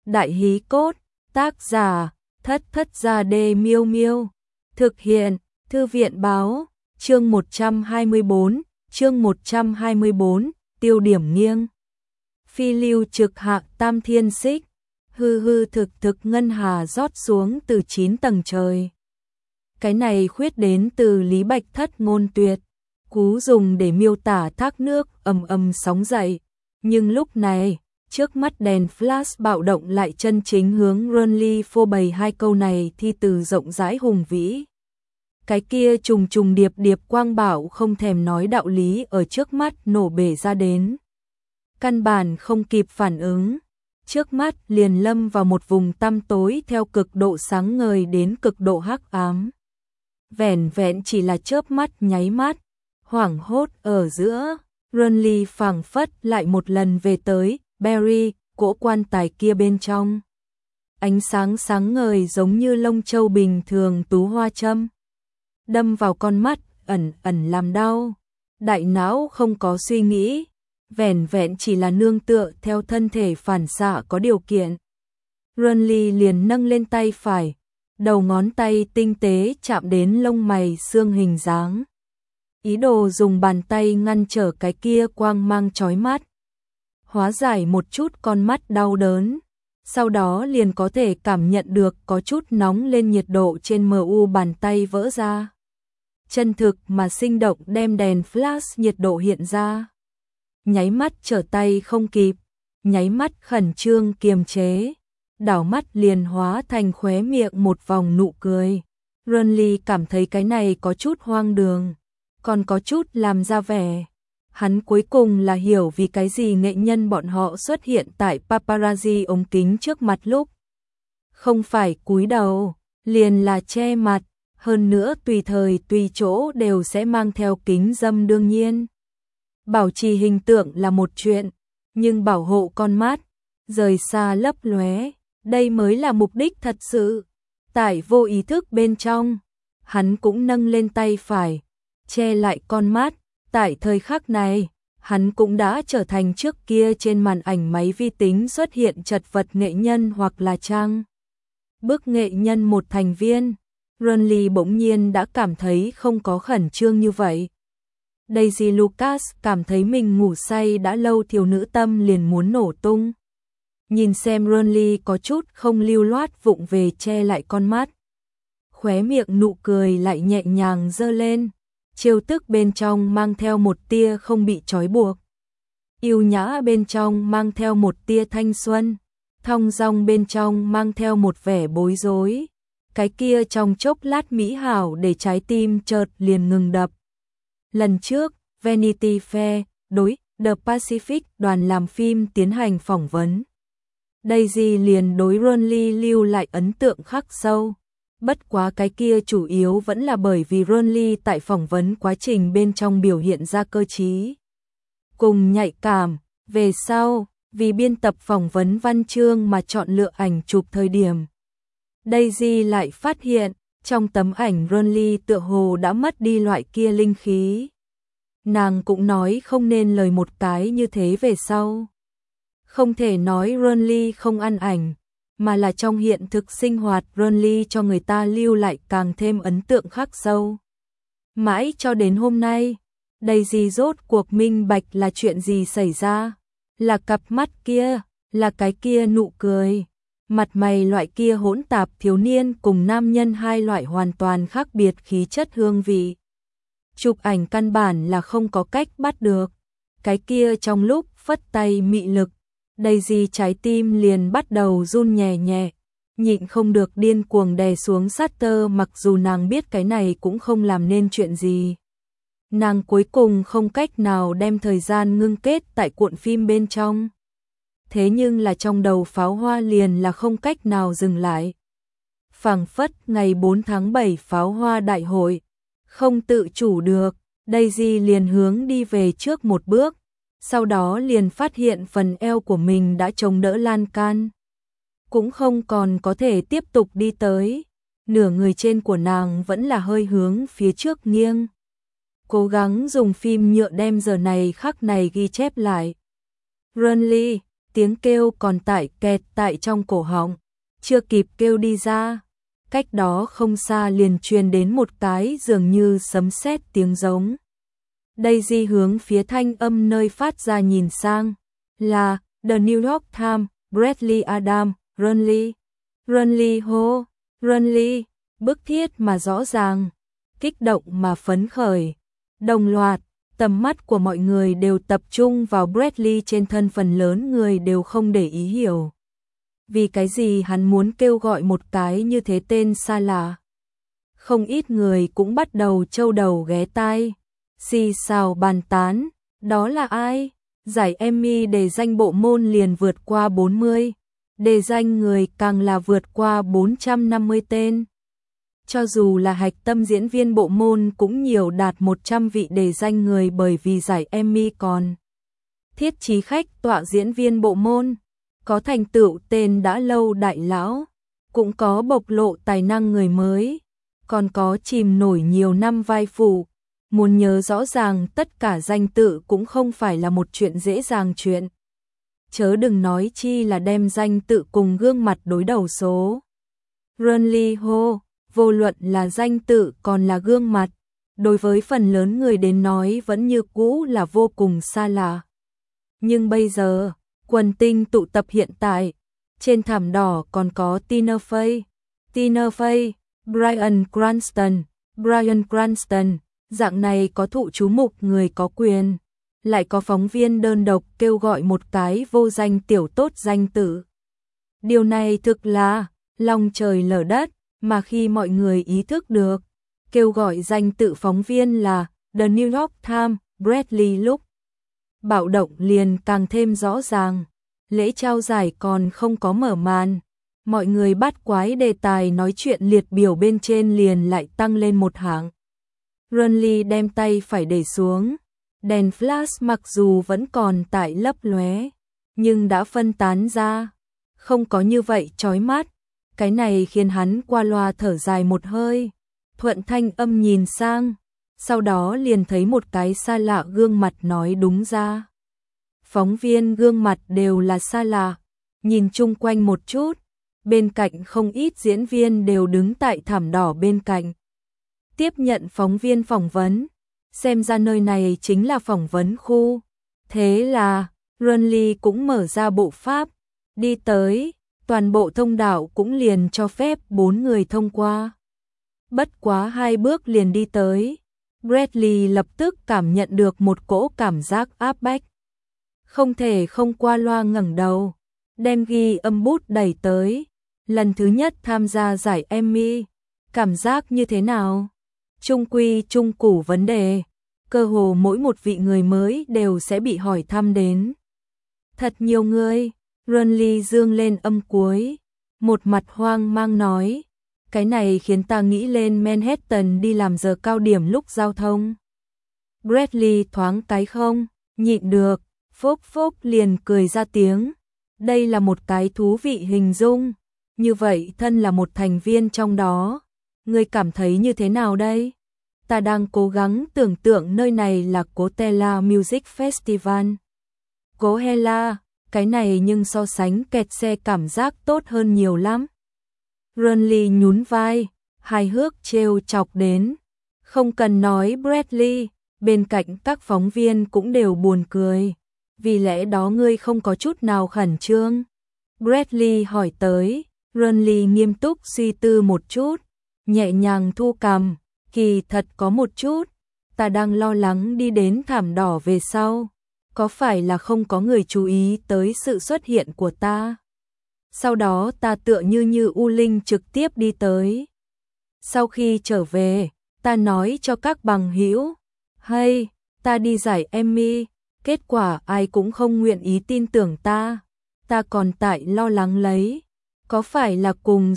Đại hí cốt, tác giả, Thất Thất Gia Đê Miêu Miêu. Thực hiện, Thư viện báo, chương 124, tiêu điểm nghiêng. Phi lưu trực hạ tam thiên xích, hư hư thực thực ngân hà rót xuống từ 9 tầng trời. Cái này khuyết đến từ Lý Bạch Thất ngôn tuyệt, cú dùng để miêu tả thác nước ầm ầm sóng dậy, nhưng lúc này, trước mắt đèn flash bạo động lại chân chính hướng Renly phô bày hai câu này thi từ rộng rãi hùng vĩ. Cái kia trùng trùng điệp điệp quang bảo không thèm nói đạo lý ở trước mắt nổ bể ra đến. Căn bản không kịp phản ứng, trước mắt liền lâm vào một vùng tăm tối theo cực độ sáng ngời đến cực độ hắc ám. Vẻn vẹn chỉ là chớp mắt nháy mắt, hoảng hốt ở giữa, Renly phảng phất lại một lần về tới Barry, cỗ quan tài kia bên trong. Ánh sáng sáng ngời giống như lông châu bình thường tú hoa châm, đâm vào con mắt, ẩn ẩn làm đau. Đại não không có suy nghĩ, vẻn vẹn chỉ là nương tựa theo thân thể phản xạ có điều kiện. Renly liền nâng lên tay phải, đầu ngón tay tinh tế chạm đến lông mày xương hình dáng. Ý đồ dùng bàn tay ngăn trở cái kia quang mang chói mắt, hóa giải một chút con mắt đau đớn, sau đó liền có thể cảm nhận được có chút nóng lên nhiệt độ trên mu bàn tay vỡ ra. Chân thực mà sinh động đem đèn flash nhiệt độ hiện ra. Nháy mắt trở tay không kịp, nháy mắt khẩn trương kiềm chế, đảo mắt liền hóa thành khóe miệng một vòng nụ cười. Renly cảm thấy cái này có chút hoang đường, còn có chút làm ra vẻ. Hắn cuối cùng là hiểu vì cái gì nghệ nhân bọn họ xuất hiện tại paparazzi ống kính trước mặt lúc không phải cúi đầu, liền là che mặt, hơn nữa tùy thời tùy chỗ đều sẽ mang theo kính dâm đương nhiên. Bảo trì hình tượng là một chuyện, nhưng bảo hộ con mắt, rời xa lấp lóe, đây mới là mục đích thật sự. Tại vô ý thức bên trong, hắn cũng nâng lên tay phải, che lại con mắt. Tại thời khắc này, hắn cũng đã trở thành trước kia trên màn ảnh máy vi tính xuất hiện chật vật nghệ nhân hoặc là trang bức nghệ nhân một thành viên. Renly bỗng nhiên đã cảm thấy không có khẩn trương như vậy. Daisy Lucas cảm thấy mình ngủ say đã lâu, thiếu nữ tâm liền muốn nổ tung. Nhìn xem Renly có chút không lưu loát vụng về che lại con mắt, khóe miệng nụ cười lại nhẹ nhàng giơ lên, trêu tức bên trong mang theo một tia không bị trói buộc, yêu nhã bên trong mang theo một tia thanh xuân, thong dong bên trong mang theo một vẻ bối rối. Cái kia trong chốc lát mỹ hảo để trái tim chợt liền ngừng đập. Lần trước, Vanity Fair đối The Pacific đoàn làm phim tiến hành phỏng vấn, Daisy liền đối Renly lưu lại ấn tượng khắc sâu. Bất quá cái kia chủ yếu vẫn là bởi vì Renly tại phỏng vấn quá trình bên trong biểu hiện ra cơ trí cùng nhạy cảm. Về sau, vì biên tập phỏng vấn văn chương mà chọn lựa ảnh chụp thời điểm, Daisy lại phát hiện, trong tấm ảnh Renly tựa hồ đã mất đi loại kia linh khí. Nàng cũng nói không nên lời một cái như thế về sau. Không thể nói Renly không ăn ảnh, mà là trong hiện thực sinh hoạt Renly cho người ta lưu lại càng thêm ấn tượng khắc sâu. Mãi cho đến hôm nay, Daisy rốt cuộc minh bạch là chuyện gì xảy ra. Là cặp mắt kia, là cái kia nụ cười. Mặt mày loại kia hỗn tạp thiếu niên cùng nam nhân hai loại hoàn toàn khác biệt khí chất hương vị. Chụp ảnh căn bản là không có cách bắt được. Cái kia trong lúc phất tay mị lực, Daisy trái tim liền bắt đầu run nhẹ nhẹ, nhịn không được điên cuồng đè xuống shutter, mặc dù nàng biết cái này cũng không làm nên chuyện gì. Nàng cuối cùng không cách nào đem thời gian ngưng kết tại cuộn phim bên trong. Thế nhưng là trong đầu pháo hoa liền là không cách nào dừng lại. Phảng phất ngày 4 tháng 7 pháo hoa đại hội, không tự chủ được, Daisy liền hướng đi về trước một bước, sau đó liền phát hiện phần eo của mình đã chống đỡ lan can, cũng không còn có thể tiếp tục đi tới, nửa người trên của nàng vẫn là hơi hướng phía trước nghiêng. Cố gắng dùng phim nhựa đem giờ này khắc này ghi chép lại. Renly, tiếng kêu còn kẹt tại trong cổ họng, chưa kịp kêu đi ra. Cách đó không xa liền truyền đến một cái dường như sấm sét tiếng giống. Daisy hướng phía thanh âm nơi phát ra nhìn sang, là The New York Times, Bradley Adam, Runley. Runley hô, Runley, bức thiết mà rõ ràng, kích động mà phấn khởi. Đồng loạt, tầm mắt của mọi người đều tập trung vào Bradley, trên thân phần lớn người đều không để ý hiểu. Vì cái gì hắn muốn kêu gọi một cái như thế tên xa lạ. Không ít người cũng bắt đầu trâu đầu ghé tai, xì xào bàn tán, đó là ai? Giải Emmy đề danh bộ môn liền vượt qua 40, đề danh người càng là vượt qua 450 tên. Cho dù là hạch tâm diễn viên bộ môn cũng nhiều đạt 100 vị đề danh người, bởi vì giải Emmy còn thiết chí khách tọa diễn viên bộ môn, có thành tựu tên đã lâu đại lão, cũng có bộc lộ tài năng người mới, còn có chìm nổi nhiều năm vai phụ. Muốn nhớ rõ ràng tất cả danh tự cũng không phải là một chuyện dễ dàng chuyện. Chớ đừng nói chi là đem danh tự cùng gương mặt đối đầu số. Runley hô, vô luận là danh tự còn là gương mặt, đối với phần lớn người đến nói vẫn như cũ là vô cùng xa lạ. Nhưng bây giờ, quần tinh tụ tập hiện tại, trên thảm đỏ còn có Tina Fey, Bryan Cranston, dạng này có thụ chú mục người có quyền, lại có phóng viên đơn độc kêu gọi một cái vô danh tiểu tốt danh tự. Điều này thực là lòng trời lở đất, mà khi mọi người ý thức được, kêu gọi danh tự phóng viên là The New York Times, Bradley lúc bạo động liền càng thêm rõ ràng. Lễ trao giải còn không có mở màn, mọi người bắt quái đề tài nói chuyện liệt biểu bên trên liền lại tăng lên một hạng. Runley đem tay phải để xuống, đèn flash mặc dù vẫn còn tại lấp lóe, nhưng đã phân tán ra, không có như vậy chói mắt. Cái này khiến hắn qua loa thở dài một hơi, thuận thanh âm nhìn sang, sau đó liền thấy một cái xa lạ gương mặt nói đúng ra. Phóng viên gương mặt đều là xa lạ, nhìn chung quanh một chút, bên cạnh không ít diễn viên đều đứng tại thảm đỏ bên cạnh. Tiếp nhận phóng viên phỏng vấn, xem ra nơi này chính là phỏng vấn khu. Thế là, Runley cũng mở ra bộ pháp, đi tới, toàn bộ thông đạo cũng liền cho phép 4 người thông qua. Bất quá 2 bước liền đi tới, Bradley lập tức cảm nhận được một cỗ cảm giác áp bách. Không thể không qua loa ngẩng đầu, đem ghi âm bút đẩy tới. Lần thứ nhất tham gia giải Emmy, cảm giác như thế nào? Trung quy trung củ vấn đề, cơ hồ mỗi một vị người mới đều sẽ bị hỏi thăm đến. Thật nhiều người, Runley dương lên âm cuối, một mặt hoang mang nói, cái này khiến ta nghĩ lên Manhattan đi làm giờ cao điểm lúc giao thông. Bradley thoáng cái không nhịn được, phốc phốc liền cười ra tiếng. Đây là một cái thú vị hình dung, như vậy thân là một thành viên trong đó, ngươi cảm thấy như thế nào đây? Ta đang cố gắng tưởng tượng nơi này là Coachella Music Festival. Coachella, cái này nhưng so sánh kẹt xe cảm giác tốt hơn nhiều lắm. Runley nhún vai, hài hước trêu chọc đến. Không cần nói Bradley, bên cạnh các phóng viên cũng đều buồn cười. Vì lẽ đó ngươi không có chút nào khẩn trương? Bradley hỏi tới, Runley nghiêm túc suy tư một chút, nhẹ nhàng thu cằm, kỳ thật có một chút, ta đang lo lắng đi đến thảm đỏ về sau, có phải là không có người chú ý tới sự xuất hiện của ta? Sau đó ta tựa như U Linh trực tiếp đi tới. Sau khi trở về, ta nói cho các bằng hữu, hay, ta đi giải Emmy, kết quả ai cũng không nguyện ý tin tưởng ta. Ta còn tại lo lắng lấy, có phải là cùng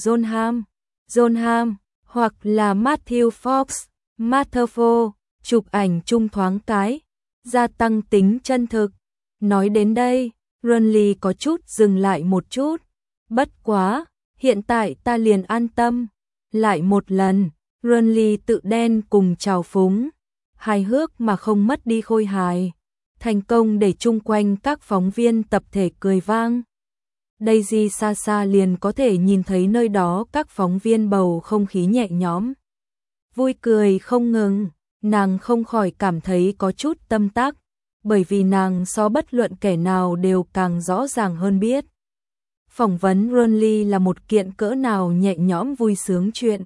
John Hamm, hoặc là Matthew Fox, Matterford, chụp ảnh chung thoáng cái, gia tăng tính chân thực. Nói đến đây, Runley có chút dừng lại một chút. Bất quá, hiện tại ta liền an tâm. Lại một lần, Runley tự đen cùng trào phúng, hài hước mà không mất đi khôi hài. thành công để chung quanh các phóng viên tập thể cười vang. Daisy xa xa liền có thể nhìn thấy nơi đó các phóng viên bầu không khí nhẹ nhõm. Vui cười không ngừng, nàng không khỏi cảm thấy có chút tâm tắc, bởi vì nàng so bất luận kẻ nào đều càng rõ ràng hơn biết. Phỏng vấn Ronly là một kiện cỡ nào nhẹ nhõm vui sướng chuyện.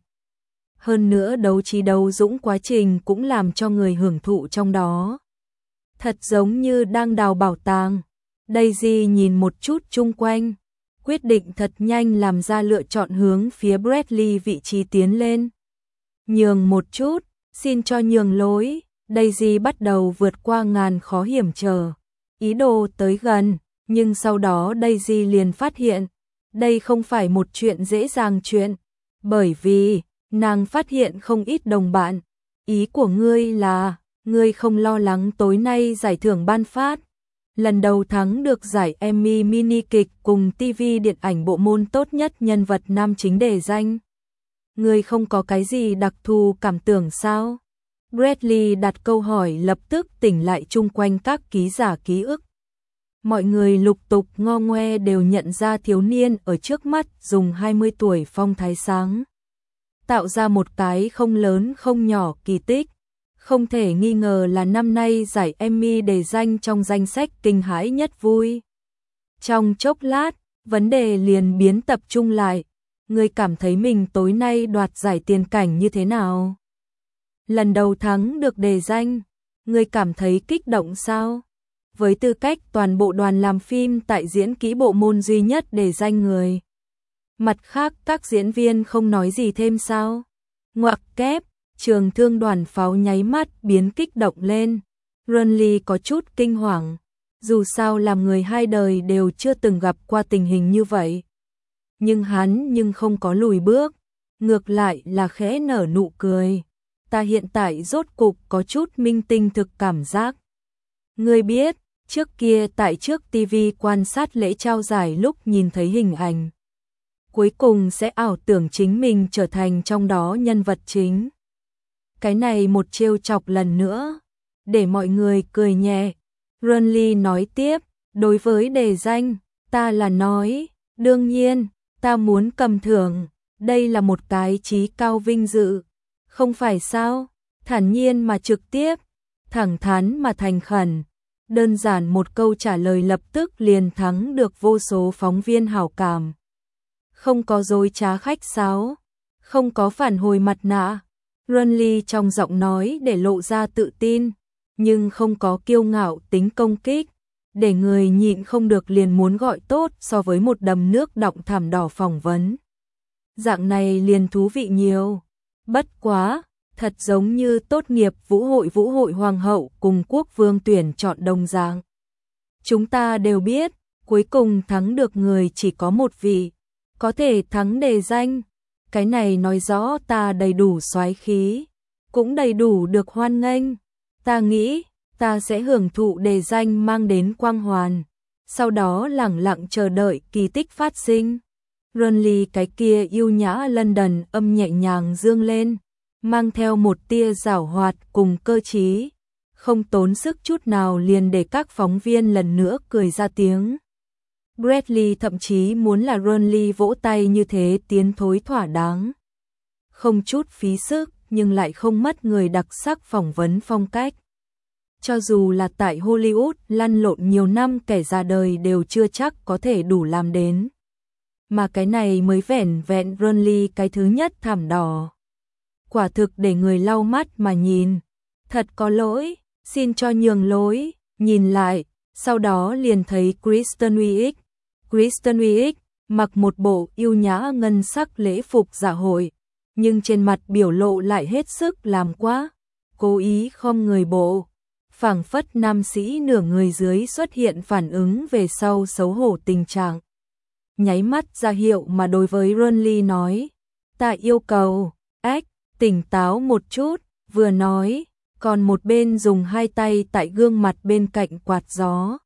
Hơn nữa đấu trí đấu dũng quá trình cũng làm cho người hưởng thụ trong đó. Thật giống như đang đào bảo tàng. Daisy nhìn một chút chung quanh, quyết định thật nhanh làm ra lựa chọn hướng phía Bradley vị trí tiến lên. Nhường một chút, xin cho nhường lối. Daisy bắt đầu vượt qua ngàn khó hiểm trở, ý đồ tới gần, nhưng sau đó Daisy liền phát hiện, đây không phải một chuyện dễ dàng chuyện, bởi vì nàng phát hiện không ít đồng bạn. Ý của ngươi là, ngươi không lo lắng tối nay giải thưởng ban phát, lần đầu thắng được giải Emmy mini kịch cùng TV điện ảnh bộ môn tốt nhất nhân vật nam chính đề danh. Ngươi không có cái gì đặc thù cảm tưởng sao? Bradley đặt câu hỏi lập tức tỉnh lại chung quanh các ký giả ký ức. Mọi người lục tục ngo ngoe đều nhận ra thiếu niên ở trước mắt dùng 20 tuổi phong thái sáng, tạo ra một cái không lớn không nhỏ kỳ tích. Không thể nghi ngờ là năm nay giải Emmy đề danh trong danh sách kinh hãi nhất vui. Trong chốc lát, vấn đề liền biến tập trung lại. Ngươi cảm thấy mình tối nay đoạt giải tiền cảnh như thế nào? Lần đầu thắng được đề danh, ngươi cảm thấy kích động sao? Với tư cách toàn bộ đoàn làm phim tại diễn kỹ bộ môn duy nhất đề danh người. Mặt khác các diễn viên không nói gì thêm sao? Ngoặc kép, trường thương đoàn pháo nháy mắt biến kích động lên. Ronly có chút kinh hoàng, dù sao làm người hai đời đều chưa từng gặp qua tình hình như vậy. Nhưng hắn không có lùi bước, ngược lại là khẽ nở nụ cười. Ta hiện tại rốt cục có chút minh tinh thực cảm giác. Ngươi biết, trước kia tại trước TV quan sát lễ trao giải lúc nhìn thấy hình ảnh, cuối cùng sẽ ảo tưởng chính mình trở thành trong đó nhân vật chính. Cái này một trêu chọc lần nữa, để mọi người cười nhẹ. Ronly nói tiếp, đối với đề danh, ta là nói, đương nhiên, ta muốn cầm thưởng, đây là một cái chí cao vinh dự. Không phải sao, thản nhiên mà trực tiếp, thẳng thắn mà thành khẩn. Đơn giản một câu trả lời lập tức liền thắng được vô số phóng viên hảo cảm. Không có dối trá khách sáo, không có phản hồi mặt nạ. Ronly trong giọng nói để lộ ra tự tin, nhưng không có kiêu ngạo tính công kích, để người nhịn không được liền muốn gọi tốt so với một đầm nước đọng thảm đỏ phỏng vấn. Dạng này liền thú vị nhiều. Bất quá, thật giống như tốt nghiệp vũ hội hoàng hậu cùng quốc vương tuyển chọn đồng dạng. Chúng ta đều biết, cuối cùng thắng được người chỉ có một vị, có thể thắng đề danh. Cái này nói rõ ta đầy đủ soái khí, cũng đầy đủ được hoan nghênh. Ta nghĩ, ta sẽ hưởng thụ đề danh mang đến quang hoàn, sau đó lẳng lặng chờ đợi kỳ tích phát sinh. Ronly cái kia yêu nhã London âm nhẹ nhàng dương lên, mang theo một tia giảo hoạt cùng cơ trí, không tốn sức chút nào liền để các phóng viên lần nữa cười ra tiếng. Bradley thậm chí muốn là Ronly vỗ tay như thế tiến thối thỏa đáng. Không chút phí sức nhưng lại không mất người đặc sắc phỏng vấn phong cách. Cho dù là tại Hollywood lăn lộn nhiều năm kẻ ra đời đều chưa chắc có thể đủ làm đến. Mà cái này mới vẻn vẹn Ronly cái thứ nhất thảm đỏ. Quả thực để người lau mắt mà nhìn. Thật có lỗi, xin cho nhường lối, nhìn lại, sau đó liền thấy Kristen Wiig. Kristen Wiig mặc một bộ yêu nhã ngân sắc lễ phục dạ hội, nhưng trên mặt biểu lộ lại hết sức làm quá, cố ý khom người bộ, phảng phất nam sĩ nửa người dưới xuất hiện phản ứng về sau xấu hổ tình trạng. Nháy mắt ra hiệu mà đối với Ronly nói, ta yêu cầu, tỉnh táo một chút, vừa nói, còn một bên dùng hai tay tại gương mặt bên cạnh quạt gió.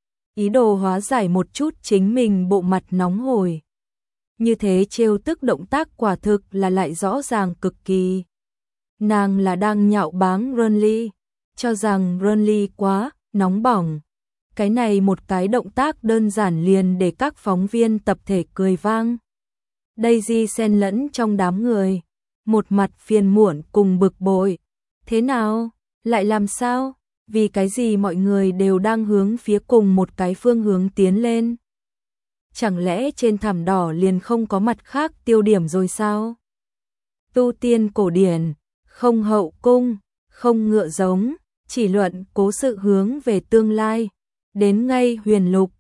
Ý đồ hóa giải một chút chính mình bộ mặt nóng hổi. Như thế trêu tức động tác quả thực là lại rõ ràng cực kỳ. Nàng là đang nhạo báng Ronly, cho rằng Ronly quá nóng bỏng. Cái này một cái động tác đơn giản liền để các phóng viên tập thể cười vang. Daisy xen lẫn trong đám người, một mặt phiền muộn cùng bực bội. Thế nào? Lại làm sao? Vì cái gì mọi người đều đang hướng phía cùng một cái phương hướng tiến lên? Chẳng lẽ trên thảm đỏ liền không có mặt khác tiêu điểm rồi sao? Tu tiên cổ điển, không hậu cung, không ngựa giống, chỉ luận cố sự hướng về tương lai. Đến ngay huyền lục,